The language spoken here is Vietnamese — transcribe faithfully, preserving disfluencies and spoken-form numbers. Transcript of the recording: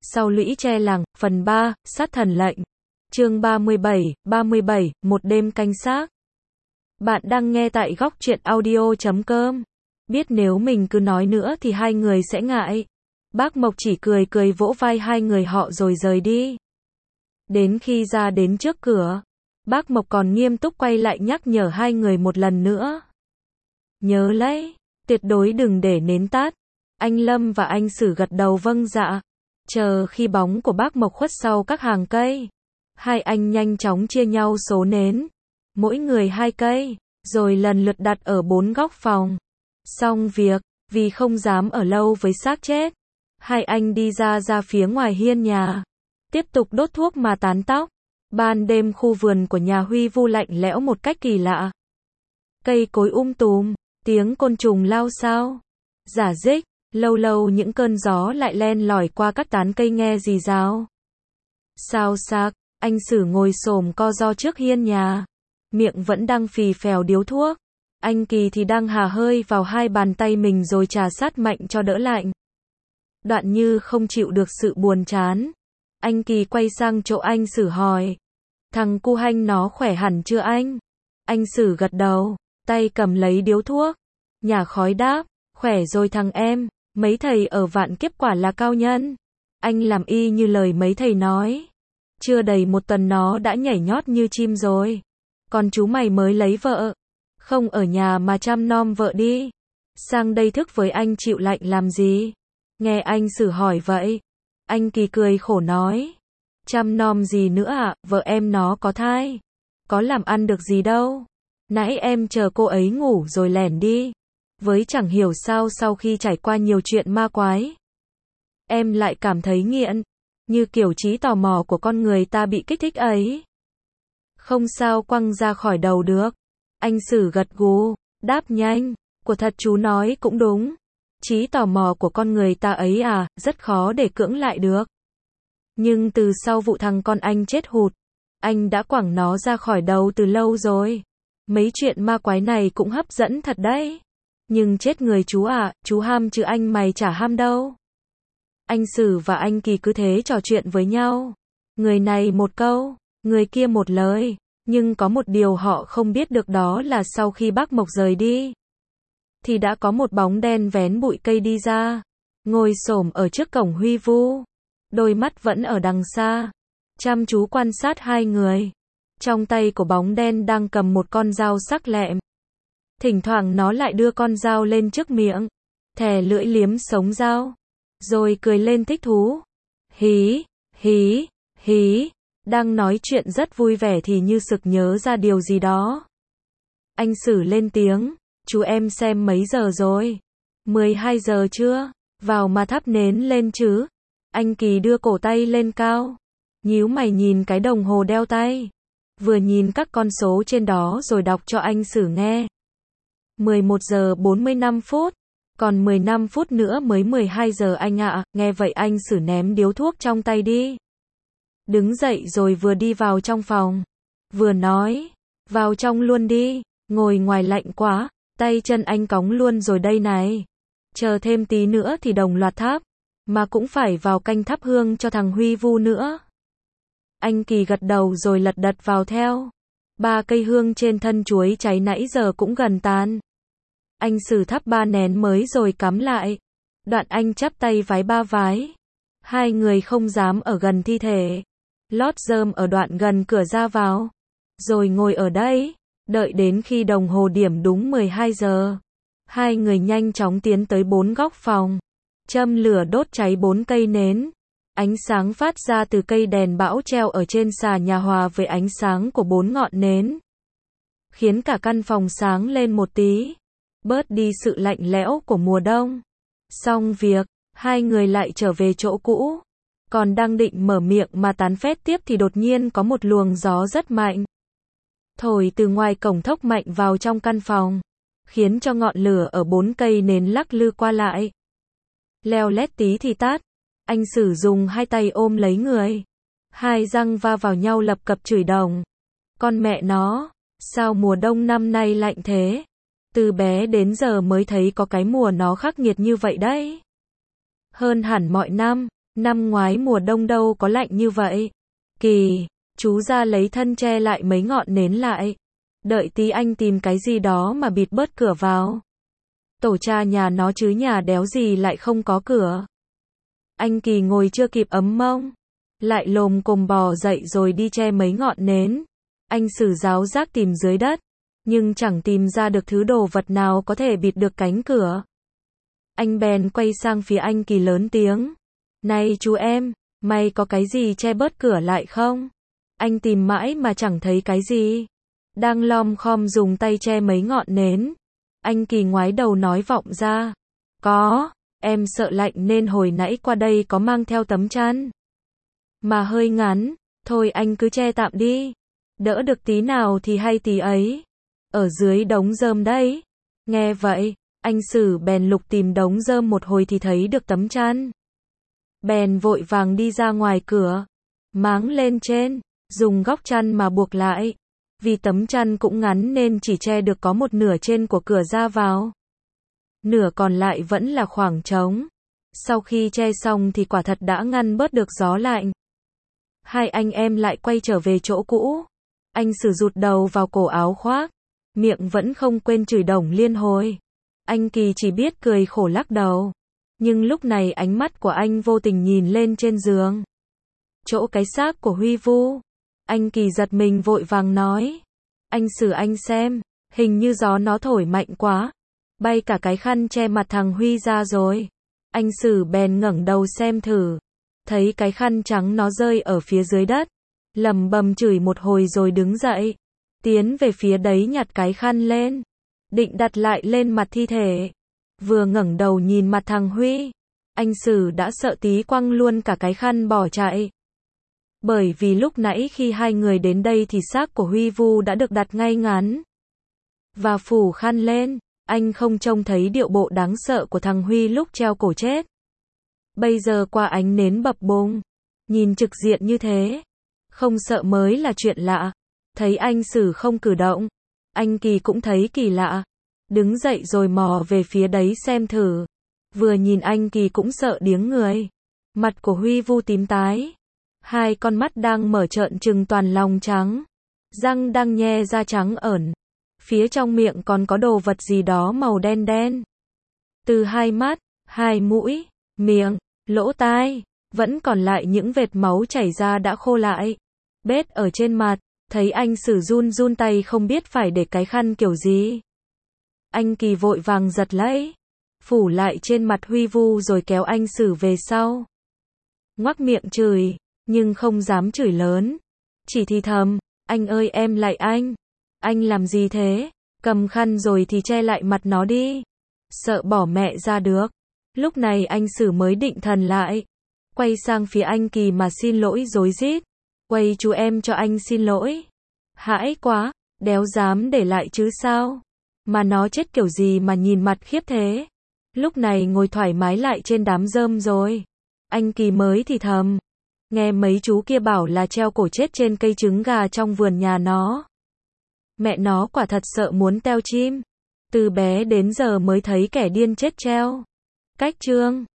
Sau lũy tre làng, phần ba, sát thần lệnh. Chương ba mươi bảy, ba mươi bảy, một đêm canh xác. Bạn đang nghe tại góc truyện audio chấm com. Biết nếu mình cứ nói nữa thì hai người sẽ ngại. Bác Mộc chỉ cười cười vỗ vai hai người họ rồi rời đi. Đến khi ra đến trước cửa, bác Mộc còn nghiêm túc quay lại nhắc nhở hai người một lần nữa. Nhớ lấy, tuyệt đối đừng để nến tắt. Anh Lâm và anh Sử gật đầu vâng dạ. Chờ khi bóng của bác Mộc khuất sau các hàng cây, hai anh nhanh chóng chia nhau số nến, mỗi người hai cây, rồi lần lượt đặt ở bốn góc phòng. Xong việc, vì không dám ở lâu với xác chết, hai anh đi ra ra phía ngoài hiên nhà, tiếp tục đốt thuốc mà tán tóc. Ban đêm khu vườn của nhà Huy Vu lạnh lẽo một cách kỳ lạ. Cây cối um tùm, tiếng côn trùng lao xao, rả rích, lâu lâu những cơn gió lại len lỏi qua các tán cây nghe rì rào. Sao xác, anh Sử ngồi xổm co ro trước hiên nhà, miệng vẫn đang phì phèo điếu thuốc. Anh Kỳ thì đang hà hơi vào hai bàn tay mình rồi trà sát mạnh cho đỡ lạnh. Đoạn Như không chịu được sự buồn chán. Anh Kỳ quay sang chỗ anh Sử hỏi. Thằng cu hanh nó khỏe hẳn chưa anh? Anh Sử gật đầu, tay cầm lấy điếu thuốc. Nhả khói đáp, khỏe rồi thằng em, mấy thầy ở vạn kiếp quả là cao nhân. Anh làm y như lời mấy thầy nói. Chưa đầy một tuần nó đã nhảy nhót như chim rồi. Còn chú mày mới lấy vợ. Không ở nhà mà chăm nom vợ đi. Sang đây thức với anh chịu lạnh làm gì? Nghe anh Sử hỏi vậy, anh Kỳ cười khổ nói. Chăm nom gì nữa ạ, à? Vợ em nó có thai. Có làm ăn được gì đâu. Nãy em chờ cô ấy ngủ rồi lẻn đi. Với chẳng hiểu sao sau khi trải qua nhiều chuyện ma quái, em lại cảm thấy nghiện. Như kiểu trí tò mò của con người ta bị kích thích ấy. Không sao quăng ra khỏi đầu được. Anh Sử gật gù, đáp nhanh. Của thật chú nói cũng đúng. Trí tò mò của con người ta ấy à, rất khó để cưỡng lại được. Nhưng từ sau vụ thằng con anh chết hụt, anh đã quẳng nó ra khỏi đầu từ lâu rồi. Mấy chuyện ma quái này cũng hấp dẫn thật đấy. Nhưng chết người chú à, chú ham chứ anh mày chả ham đâu. Anh Sử và anh Kỳ cứ thế trò chuyện với nhau. Người này một câu, người kia một lời. Nhưng có một điều họ không biết được đó là sau khi bác Mộc rời đi, thì đã có một bóng đen vén bụi cây đi ra, ngồi xổm ở trước cổng Huy Vu. Đôi mắt vẫn ở đằng xa, chăm chú quan sát hai người. Trong tay của bóng đen đang cầm một con dao sắc lẹm. Thỉnh thoảng nó lại đưa con dao lên trước miệng, thè lưỡi liếm sống dao, rồi cười lên thích thú. Hí, hí, hí. Đang nói chuyện rất vui vẻ thì như sực nhớ ra điều gì đó. Anh Sử lên tiếng, chú em xem mấy giờ rồi? mười hai giờ chưa? Vào mà thắp nến lên chứ. Anh Kỳ đưa cổ tay lên cao, nhíu mày nhìn cái đồng hồ đeo tay, vừa nhìn các con số trên đó rồi đọc cho anh Sử nghe. mười một giờ bốn mươi lăm phút, còn mười lăm phút nữa mới mười hai giờ anh ạ. Nghe vậy anh Sử ném điếu thuốc trong tay đi. Đứng dậy rồi vừa đi vào trong phòng, vừa nói, vào trong luôn đi, ngồi ngoài lạnh quá, tay chân anh cóng luôn rồi đây này. Chờ thêm tí nữa thì đồng loạt thắp, mà cũng phải vào canh thắp hương cho thằng Huy Vu nữa. Anh Kỳ gật đầu rồi lật đật vào theo. Ba cây hương trên thân chuối cháy nãy giờ cũng gần tàn. Anh Sử thắp ba nén mới rồi cắm lại. Đoạn anh chắp tay vái ba vái. Hai người không dám ở gần thi thể, lót rơm ở đoạn gần cửa ra vào, rồi ngồi ở đây, đợi đến khi đồng hồ điểm đúng mười hai giờ. Hai người nhanh chóng tiến tới bốn góc phòng, châm lửa đốt cháy bốn cây nến. Ánh sáng phát ra từ cây đèn bão treo ở trên xà nhà hòa với ánh sáng của bốn ngọn nến, khiến cả căn phòng sáng lên một tí, bớt đi sự lạnh lẽo của mùa đông. Xong việc, hai người lại trở về chỗ cũ. Còn đang định mở miệng mà tán phét tiếp thì đột nhiên có một luồng gió rất mạnh, thổi từ ngoài cổng thốc mạnh vào trong căn phòng, khiến cho ngọn lửa ở bốn cây nến lắc lư qua lại. Leo lét tí thì tắt. Anh Sử dùng hai tay ôm lấy người, hai răng va vào nhau lập cập chửi đồng. Con mẹ nó, sao mùa đông năm nay lạnh thế? Từ bé đến giờ mới thấy có cái mùa nó khắc nghiệt như vậy đấy. Hơn hẳn mọi năm. Năm ngoái mùa đông đâu có lạnh như vậy. Kỳ, chú ra lấy thân che lại mấy ngọn nến lại. Đợi tí anh tìm cái gì đó mà bịt bớt cửa vào. Tổ cha nhà nó chứ nhà đéo gì lại không có cửa. Anh Kỳ ngồi chưa kịp ấm mông, lại lồm cồm bò dậy rồi đi che mấy ngọn nến. Anh Sử ráo rác tìm dưới đất, nhưng chẳng tìm ra được thứ đồ vật nào có thể bịt được cánh cửa. Anh bèn quay sang phía anh Kỳ lớn tiếng. Này chú em, mày có cái gì che bớt cửa lại không? Anh tìm mãi mà chẳng thấy cái gì. Đang lom khom dùng tay che mấy ngọn nến. Anh Kỳ ngoái đầu nói vọng ra. Có, em sợ lạnh nên hồi nãy qua đây có mang theo tấm chăn. Mà hơi ngắn, thôi anh cứ che tạm đi. Đỡ được tí nào thì hay tí ấy. Ở dưới đống rơm đấy. Nghe vậy, anh Sử bèn lục tìm đống rơm một hồi thì thấy được tấm chăn. Bèn vội vàng đi ra ngoài cửa, máng lên trên, dùng góc chăn mà buộc lại. Vì tấm chăn cũng ngắn nên chỉ che được có một nửa trên của cửa ra vào. Nửa còn lại vẫn là khoảng trống. Sau khi che xong thì quả thật đã ngăn bớt được gió lạnh. Hai anh em lại quay trở về chỗ cũ. Anh Sử rụt đầu vào cổ áo khoác, miệng vẫn không quên chửi Đồng liên hồi. Anh Kỳ chỉ biết cười khổ lắc đầu. Nhưng lúc này ánh mắt của anh vô tình nhìn lên trên giường. Chỗ cái xác của Huy Vu. Anh Kỳ giật mình vội vàng nói. Anh Sử anh xem, hình như gió nó thổi mạnh quá. Bay cả cái khăn che mặt thằng Huy ra rồi. Anh Sử bèn ngẩng đầu xem thử. Thấy cái khăn trắng nó rơi ở phía dưới đất. Lầm bầm chửi một hồi rồi đứng dậy. Tiến về phía đấy nhặt cái khăn lên. Định đặt lại lên mặt thi thể. Vừa ngẩng đầu nhìn mặt thằng Huy. Anh Sử đã sợ tí quăng luôn cả cái khăn bỏ chạy. Bởi vì lúc nãy khi hai người đến đây thì xác của Huy Vu đã được đặt ngay ngắn. Và phủ khăn lên. Anh không trông thấy điệu bộ đáng sợ của thằng Huy lúc treo cổ chết. Bây giờ qua ánh nến bập bùng. Nhìn trực diện như thế. Không sợ mới là chuyện lạ. Thấy anh Sử không cử động. Anh Kỳ cũng thấy kỳ lạ. Đứng dậy rồi mò về phía đấy xem thử. Vừa nhìn anh Kỳ cũng sợ điếng người. Mặt của Huy Vu tím tái. Hai con mắt đang mở trợn trừng toàn lòng trắng. Răng đang nhe ra trắng ẩn. Phía trong miệng còn có đồ vật gì đó màu đen đen. Từ hai mắt, hai mũi, miệng, lỗ tai, vẫn còn lại những vệt máu chảy ra đã khô lại. Bết ở trên mặt, thấy anh Sử run run tay không biết phải để cái khăn kiểu gì. Anh Kỳ vội vàng giật lấy, phủ lại trên mặt Huy Vu rồi kéo anh Sử về sau. Ngoác miệng chửi, nhưng không dám chửi lớn. Chỉ thì thầm, anh ơi em lại anh. Anh làm gì thế? Cầm khăn rồi thì che lại mặt nó đi. Sợ bỏ mẹ ra được. Lúc này anh Sử mới định thần lại. Quay sang phía anh Kỳ mà xin lỗi rối rít. Quầy chú em cho anh xin lỗi. Hãi quá, đéo dám để lại chứ sao? Mà nó chết kiểu gì mà nhìn mặt khiếp thế? Lúc này ngồi thoải mái lại trên đám rơm rồi. Anh Kỳ mới thì thầm. Nghe mấy chú kia bảo là treo cổ chết trên cây trứng gà trong vườn nhà nó. Mẹ nó quả thật sợ muốn teo chim. Từ bé đến giờ mới thấy kẻ điên chết treo. Cách chương